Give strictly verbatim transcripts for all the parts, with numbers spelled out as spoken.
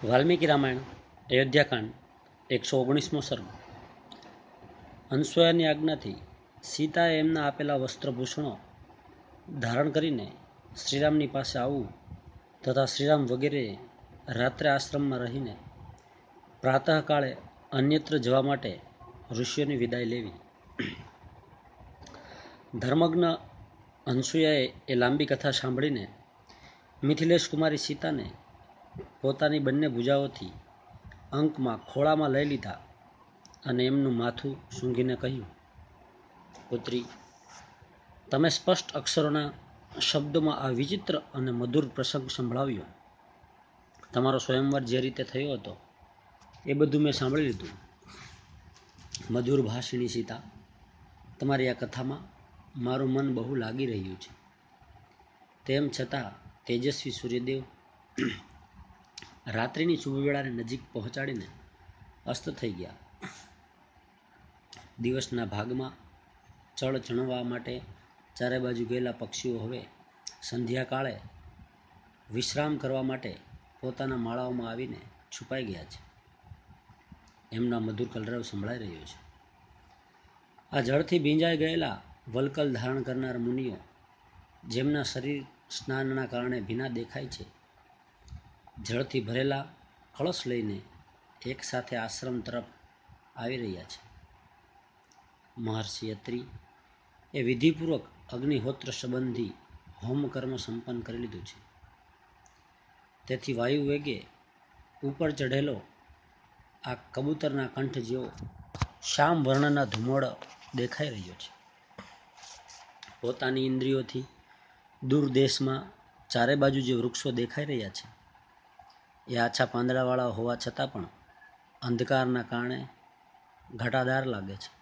વાલ્મીકી રામાયણ અયોધ્યાકાંડ એકસો ઓગણીસમો સર્ગ. અનસૂયાની આજ્ઞાથી સીતાએ એમના આપેલા વસ્ત્રભૂષણો ધારણ કરીને શ્રીરામની પાસે આવવું તથા શ્રીરામ વગેરે રાત્રે આશ્રમમાં રહીને પ્રાતઃકાળે અન્યત્ર જવા માટે ઋષિઓની વિદાય લેવી. ધર્મજ્ઞ અનસૂયાએ એ લાંબી કથા સાંભળીને મિથિલેશ કુમારી સીતાને પોતાની બંને ભુજાઓથી અંકમાં ખોળામાં લઈ લીધા અને એમનું માથું સૂંઘીને કહ્યું, પુત્રી, તમે સ્પષ્ટ અક્ષરોના શબ્દોમાં આ વિચિત્ર અને મધુર પ્રસંગ સંભળાવ્યો. તમારો સ્વયંવર જે રીતે થયો હતો એ બધું મેં સાંભળી લીધું. મધુર ભાષિણી સીતા, તમારી આ કથામાં મારું મન બહુ લાગી રહ્યું છે. તેમ છતાં તેજસ્વી સૂર્યદેવ રાત્રિની શુભ વેળાને નજીક પહોંચાડીને અસ્ત થઈ ગયા. દિવસના ભાગમાં ચળ ચણવા માટે ચારે બાજુ ગયેલા પક્ષીઓ હવે સંધ્યાકાળે વિશ્રામ કરવા માટે પોતાના માળાઓમાં આવીને છુપાઈ ગયા છે. એમના મધુર કલરવ સંભળાઈ રહ્યો છે. આ જળથી ભીંજાઈ ગયેલા વલકલ ધારણ કરનાર મુનિઓ, જેમના શરીર સ્નાનના કારણે ભીના દેખાય છે, જળથી ભરેલા કળશ લઈને એક સાથે આશ્રમ તરફ આવી રહ્યા છે. મહર્ષિ અત્રિ એ વિધિપૂર્વક અગ્નિહોત્ર સંબંધી હોમ કર્મ સંપન્ન કરી લીધું છે. તેથી વાયુ વેગે ઉપર ચઢેલો આ કબૂતરના કંઠ જેવો શ્યામ વર્ણના ધુમોડ દેખાઈ રહ્યો છે. પોતાની ઇન્દ્રિયોથી દૂર દેશમાં ચારે બાજુ જે વૃક્ષો દેખાઈ રહ્યા છે એ આછા પાંદડાવાળા હોવા છતાં પણ અંધકારના કારણે ઘટાદાર લાગે છે.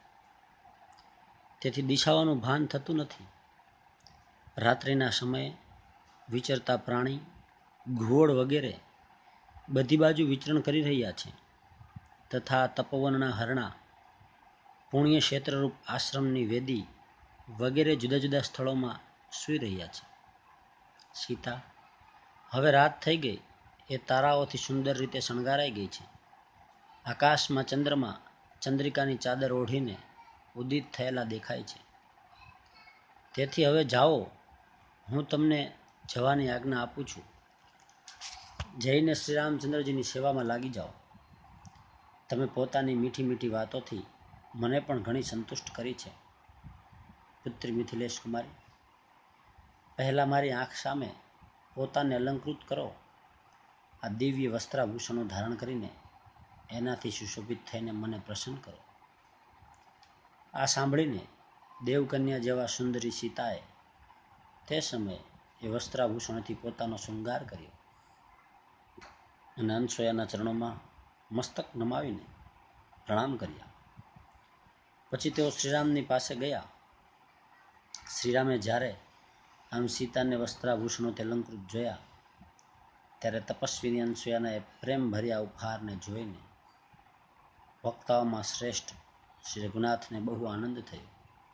તેથી દિશાઓનું ભાન થતું નથી. રાત્રિના સમયે વિચરતા પ્રાણી, ઘુવડ વગેરે બધી બાજુ વિચરણ કરી રહ્યા છે તથા તપવનના હરણા, પુણ્ય ક્ષેત્રરૂપ આશ્રમની વેદી વગેરે જુદા જુદા સ્થળોમાં સૂઈ રહ્યા છે. સીતા, હવે રાત થઈ ગઈ એ તારાઓથી સુંદર રીતે શણગારાઈ ગઈ છે. આકાશમાં ચંદ્રમાં ચંદ્રિકાની ચાદર ઓઢીને ઉદિત થયેલા દેખાય છે. તેથી હવે જાઓ, હું તમને જવાની આજ્ઞા આપું છું. જઈને શ્રી રામચંદ્રજીની સેવામાં લાગી જાઓ. તમે પોતાની મીઠી મીઠી વાતોથી મને પણ ઘણી સંતુષ્ટ કરી છે. પુત્રી મિથિલેશ કુમારી, પહેલાં મારી આંખ સામે પોતાને અલંકૃત કરો. આ દિવ્ય વસ્ત્રાભૂષણો ધારણ કરીને એનાથી સુશોભિત થઈને મને પ્રસન્ન કરો. આ સાંભળીને દેવકન્યા જેવા સુંદરી સીતાએ તે સમયે એ વસ્ત્રાભૂષણથી પોતાનો શૃંગાર કર્યો અને અનસૂયાના ચરણોમાં મસ્તક નમાવીને પ્રણામ કર્યા. પછી તેઓ શ્રીરામની પાસે ગયા. શ્રીરામે જ્યારે આમ સીતાને વસ્ત્રાભૂષણોથી અલંકૃત જોયા ત્યારે તપસ્વીની અનસૂયાના એ પ્રેમ ભર્યા ઉપહારને જોઈને વક્તાઓમાં શ્રેષ્ઠ શ્રી રઘુનાથને બહુ આનંદ થયો.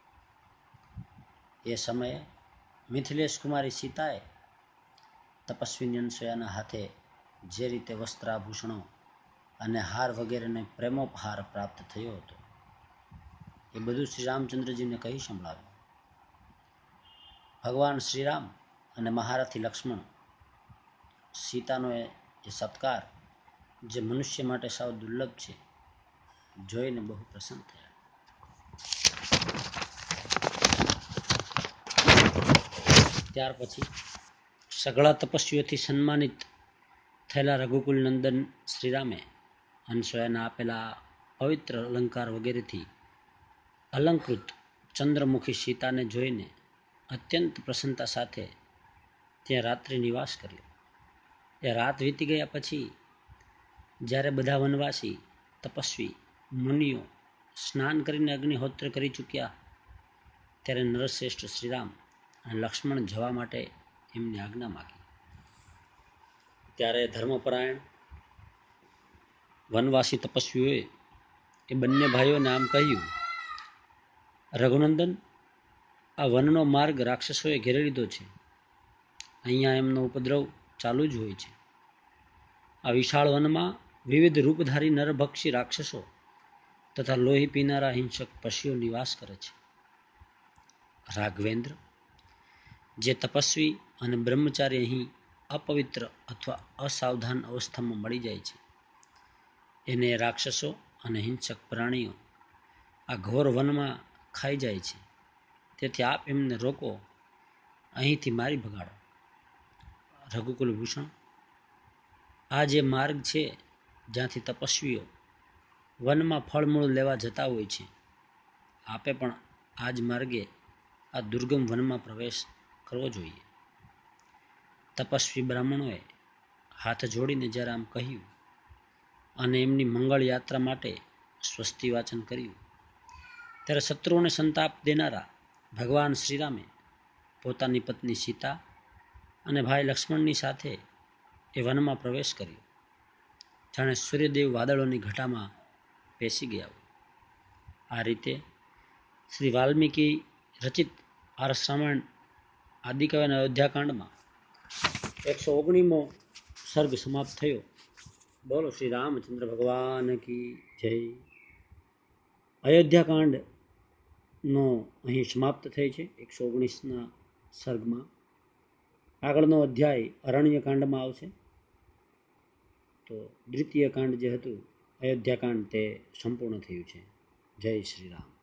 એ સમયે મિથિલેશ કુમારી સીતાએ તપસ્વીની અનસૂયાના હાથે જે રીતે વસ્ત્રાભૂષણો અને હાર વગેરેને પ્રેમોપહાર પ્રાપ્ત થયો હતો એ બધું શ્રી રામચંદ્રજીને કહી સંભળાવ્યું. ભગવાન શ્રીરામ અને મહારથી લક્ષ્મણ સીતાનો એ સત્કાર, જે મનુષ્ય માટે સાવ દુર્લભ છે, જોઈને બહુ પ્રસન્ન થયા. ત્યાર પછી સઘળા તપસ્વીઓથી સન્માનિત થયેલા રઘુકુલ નંદન શ્રીરામે અનસૂયાના આપેલા પવિત્ર અલંકાર વગેરેથી અલંકૃત ચંદ્રમુખી સીતાને જોઈને અત્યંત પ્રસન્નતા સાથે ત્યાં રાત્રિ નિવાસ કર્યો. એ રાત વીતી ગયા પછી જ્યારે બધા વનવાસી તપસ્વી મુનિઓ સ્નાન કરીને અગ્નિહોત્ર કરી ચૂક્યા ત્યારે નરશ્રેષ્ઠ શ્રીરામ અને લક્ષ્મણ જવા માટે એમની આજ્ઞા માગી. ત્યારે ધર્મપરાયણ વનવાસી તપસ્વીઓએ એ બંને ભાઈઓને આમ કહ્યું, રઘુનંદન, આ વનનો માર્ગ રાક્ષસોએ ઘેરી લીધો છે. અહીંયા એમનો ઉપદ્રવ ચાલુ જ હોય છે. આ વિશાળ વનમાં વિવિધ રૂપધારી નરભક્ષી રાક્ષસો તથા લોહી પીનારા હિંસક પશુઓ નિવાસ કરે છે. રાઘવેન્દ્ર, જે તપસ્વી અને બ્રહ્મચારી અહીં અપવિત્ર અથવા અસાવધાન અવસ્થામાં મળી જાય છે, એને રાક્ષસો અને હિંસક પ્રાણીઓ આ ઘોર વનમાં ખાઈ જાય છે. તેથી આપ એમને રોકો, અહીંથી મારી ભગાડો. રઘુકુલ ભૂષણ, આ જે માર્ગ છે જ્યાંથી તપસ્વીઓ વનમાં ફળમૂળ લેવા જતા હોય છે, આપે પણ આ જ માર્ગે આ દુર્ગમ વનમાં પ્રવેશ કરવો જોઈએ. તપસ્વી બ્રાહ્મણોએ હાથ જોડીને જ્યારે આમ કહ્યું અને એમની મંગળ યાત્રા માટે સ્વસ્તિ વાચન કર્યું, ત્યારે શત્રુઓને સંતાપ દેનારા ભગવાન શ્રીરામે પોતાની પત્ની સીતા અને ભાઈ લક્ષ્મણની સાથે એ વનમાં પ્રવેશ કર્યો, જાણે સૂર્યદેવ વાદળોની ઘટામાં બેસી ગયા. આ રીતે શ્રી વાલ્મીકી રચિત આરસ રામાયણ આદિકાવ્યના અયોધ્યાકાંડમાં એકસો ઓગણીમો સર્ગ સમાપ્ત થયો. બોલો શ્રી રામચંદ્ર ભગવાન કી જય. અયોધ્યાકાંડનો અહીં સમાપ્ત થઈ છે એકસો ઓગણીસના સર્ગમાં. આગળનો અધ્યાય અરણ્યકાંડમાં આવશે. તો દ્વિતીય કાંડ જે હતું અયોધ્યાકાંડ તે સંપૂર્ણ થયું છે. જય શ્રી રામ.